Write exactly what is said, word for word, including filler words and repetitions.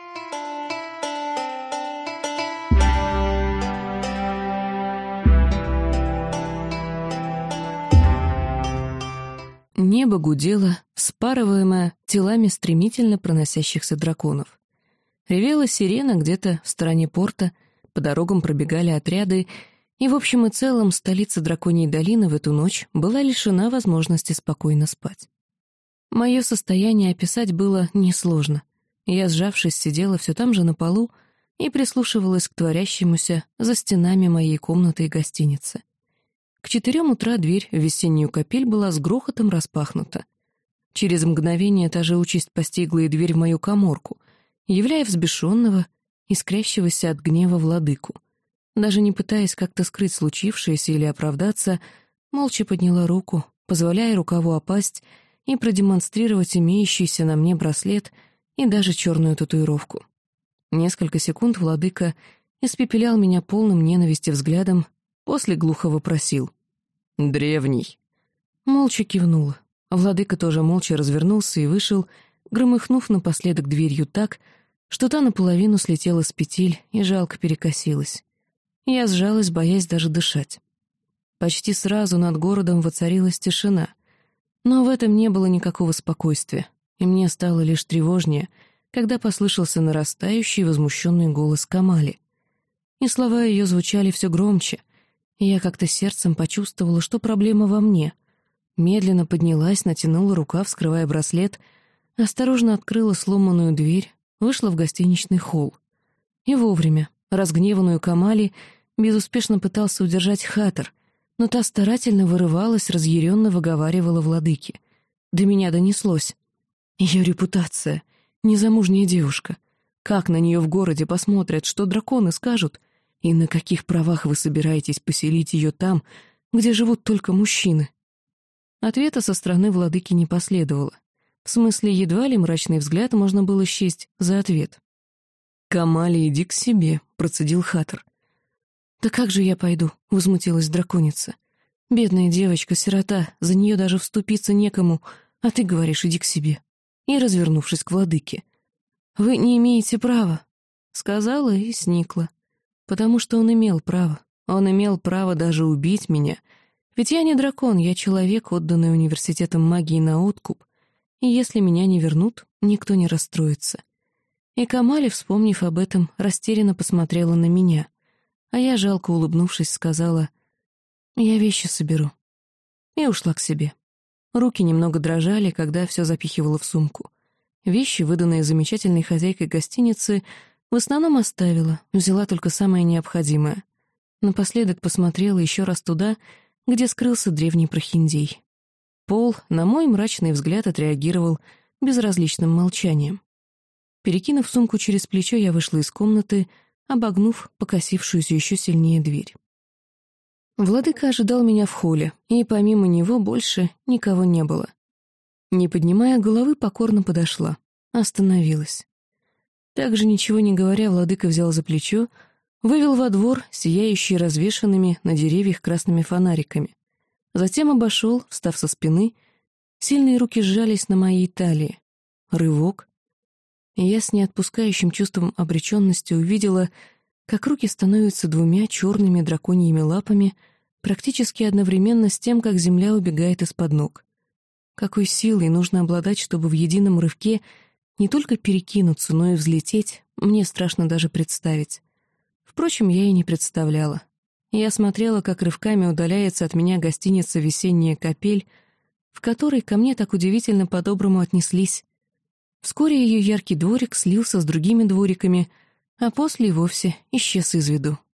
Небо гудело, вспарываемое телами стремительно проносящихся драконов. Ревела сирена где-то в стороне порта, по дорогам пробегали отряды, и в общем и целом столица Драконьей долины в эту ночь была лишена возможности спокойно спать. Мое состояние описать было несложно. Я, сжавшись, сидела все там же на полу и прислушивалась к творящемуся за стенами моей комнаты и гостиницы. К четырем утра дверь в весеннюю капель была с грохотом распахнута. Через мгновение та же участь постигла и дверь в мою каморку, являя взбешенного, искрящегося от гнева владыку. Даже не пытаясь как-то скрыть случившееся или оправдаться, молча подняла руку, позволяя рукаву опасть и продемонстрировать имеющийся на мне браслет и даже черную татуировку. Несколько секунд владыка испепелял меня полным ненависти взглядом, после глухо вопросил: «Древний». Молча кивнула. Владыка тоже молча развернулся и вышел, громыхнув напоследок дверью так, что та наполовину слетела с петель и жалко перекосилась. Я сжалась, боясь даже дышать. Почти сразу над городом воцарилась тишина, но в этом не было никакого спокойствия, и мне стало лишь тревожнее, когда послышался нарастающий возмущенный голос Камали. И слова ее звучали все громче, и я как-то сердцем почувствовала, что проблема во мне. Медленно поднялась, натянула рукав, скрывая браслет, осторожно открыла сломанную дверь, вышла в гостиничный холл. И вовремя. Разгневанную Камали безуспешно пытался удержать Хатер, но та старательно вырывалась, разъяренно выговаривала владыке. До меня донеслось: ее репутация, незамужняя девушка. Как на нее в городе посмотрят, что драконы скажут? И на каких правах вы собираетесь поселить ее там, где живут только мужчины?» Ответа со стороны владыки не последовало. В смысле, едва ли мрачный взгляд можно было счесть за ответ. «Камали, иди к себе», — процедил Хатер. «Да как же я пойду?» — возмутилась драконица. «Бедная девочка, сирота, за нее даже вступиться некому, а ты говоришь, иди к себе». И, развернувшись к владыке: «Вы не имеете права», — сказала и сникла. Потому что он имел право. Он имел право даже убить меня. Ведь я не дракон, я человек, отданный университетом магии на откуп. И если меня не вернут, никто не расстроится. И Камали, вспомнив об этом, растерянно посмотрела на меня. А я, жалко улыбнувшись, сказала: «Я вещи соберу». И ушла к себе. Руки немного дрожали, когда все запихивала в сумку. Вещи, выданные замечательной хозяйкой гостиницы, в основном оставила, взяла только самое необходимое. Напоследок посмотрела еще раз туда, где скрылся древний прохиндей. Пол на мой мрачный взгляд отреагировал безразличным молчанием. Перекинув сумку через плечо, я вышла из комнаты, обогнув покосившуюся еще сильнее дверь. Владыка ожидал меня в холле, и помимо него больше никого не было. Не поднимая головы, покорно подошла, остановилась. Также, ничего не говоря, владыка взял за плечо, вывел во двор, сияющий развешанными на деревьях красными фонариками. Затем обошел, встав со спины, сильные руки сжались на моей талии. Рывок. И я с неотпускающим чувством обреченности увидела, как руки становятся двумя черными драконьими лапами, практически одновременно с тем, как земля убегает из-под ног. Какой силой нужно обладать, чтобы в едином рывке не только перекинуться, но и взлететь, мне страшно даже представить. Впрочем, я и не представляла. Я смотрела, как рывками удаляется от меня гостиница «Весенняя капель», в которой ко мне так удивительно по-доброму отнеслись. Вскоре ее яркий дворик слился с другими двориками, а после и вовсе исчез из виду.